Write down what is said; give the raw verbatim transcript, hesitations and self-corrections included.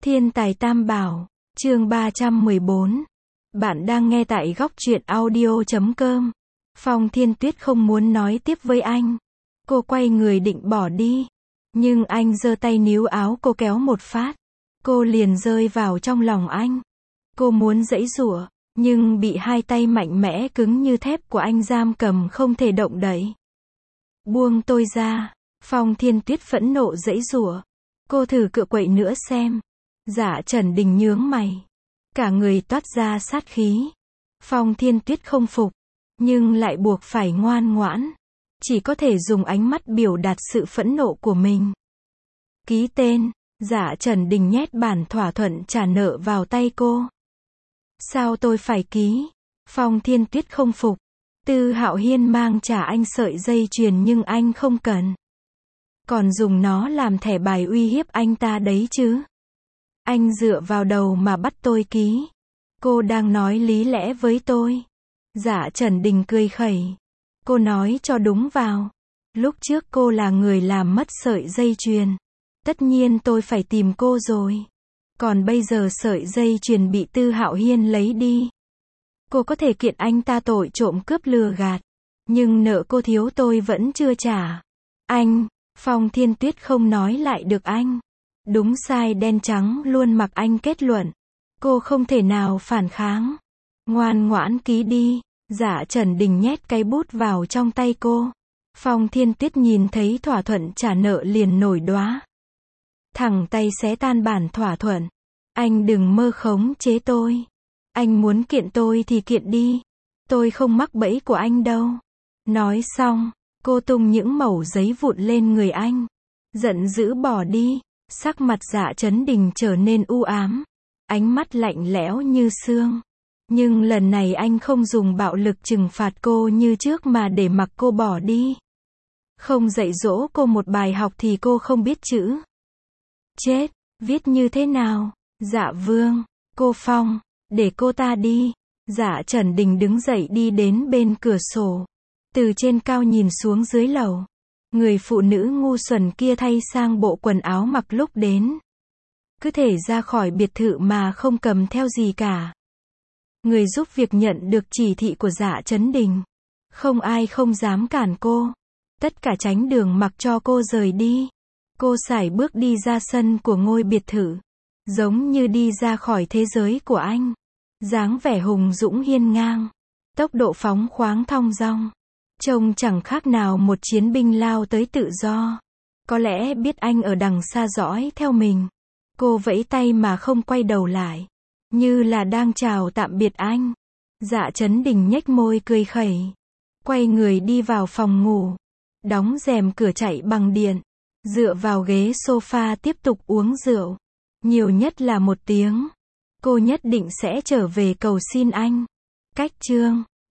Thiên tài Tam Bảo, chương ba trăm mười bốn. Bạn đang nghe tại góc truyện audio chấm com. Phong Thiên Tuyết không muốn nói tiếp với anh. Cô quay người định bỏ đi. Nhưng anh giơ tay níu áo cô kéo một phát. Cô liền rơi vào trong lòng anh. Cô muốn giãy giụa, nhưng bị hai tay mạnh mẽ cứng như thép của anh giam cầm không thể động đậy. Buông tôi ra. Phong Thiên Tuyết phẫn nộ giãy giụa. Cô thử cựa quậy nữa xem. Dạ Trần Đình nhướng mày. Cả người toát ra sát khí. Phong Thiên Tuyết không phục. Nhưng lại buộc phải ngoan ngoãn. Chỉ có thể dùng ánh mắt biểu đạt sự phẫn nộ của mình. Ký tên. Dạ Trần Đình nhét bản thỏa thuận trả nợ vào tay cô. Sao tôi phải ký? Phong Thiên Tuyết không phục. Tư Hạo Hiên mang trả anh sợi dây chuyền nhưng anh không cần. Còn dùng nó làm thẻ bài uy hiếp anh ta đấy chứ. Anh dựa vào đầu mà bắt tôi ký. Cô đang nói lý lẽ với tôi. Dạ Trần Đình cười khẩy. Cô nói cho đúng vào. Lúc trước cô là người làm mất sợi dây chuyền. Tất nhiên tôi phải tìm cô rồi. Còn bây giờ sợi dây chuyền bị Tư Hạo Hiên lấy đi. Cô có thể kiện anh ta tội trộm cướp lừa gạt. Nhưng nợ cô thiếu tôi vẫn chưa trả. Anh, Phong Thiên Tuyết không nói lại được anh. Đúng sai đen trắng luôn mặc anh kết luận. Cô không thể nào phản kháng. Ngoan ngoãn ký đi. Dạ Trần Đình nhét cái bút vào trong tay cô. Phong Thiên Tuyết nhìn thấy thỏa thuận trả nợ liền nổi đoá. Thẳng tay xé tan bản thỏa thuận. Anh đừng mơ khống chế tôi. Anh muốn kiện tôi thì kiện đi. Tôi không mắc bẫy của anh đâu. Nói xong, cô tung những mẩu giấy vụn lên người anh. Giận dữ bỏ đi. Sắc mặt Dạ Trấn Đình trở nên u ám. Ánh mắt lạnh lẽo như xương. Nhưng lần này anh không dùng bạo lực trừng phạt cô như trước mà để mặc cô bỏ đi. Không dạy dỗ cô một bài học thì cô không biết chữ. Chết, viết như thế nào? Dạ Vương, cô Phong, để cô ta đi. Dạ Trần Đình đứng dậy đi đến bên cửa sổ. Từ trên cao nhìn xuống dưới lầu. Người phụ nữ ngu xuẩn kia thay sang bộ quần áo mặc lúc đến. Cứ thể ra khỏi biệt thự mà không cầm theo gì cả. Người giúp việc nhận được chỉ thị của Dạ Trấn Đình. Không ai không dám cản cô. Tất cả tránh đường mặc cho cô rời đi. Cô sải bước đi ra sân của ngôi biệt thự. Giống như đi ra khỏi thế giới của anh. Dáng vẻ hùng dũng hiên ngang. Tốc độ phóng khoáng thong dong. Trông chẳng khác nào một chiến binh lao tới tự do. Có lẽ biết anh ở đằng xa dõi theo mình. Cô vẫy tay mà không quay đầu lại. Như là đang chào tạm biệt anh. Dạ Trấn Đình nhếch môi cười khẩy. Quay người đi vào phòng ngủ. Đóng rèm cửa chạy bằng điện. Dựa vào ghế sofa tiếp tục uống rượu. Nhiều nhất là một tiếng. Cô nhất định sẽ trở về cầu xin anh. Cách chương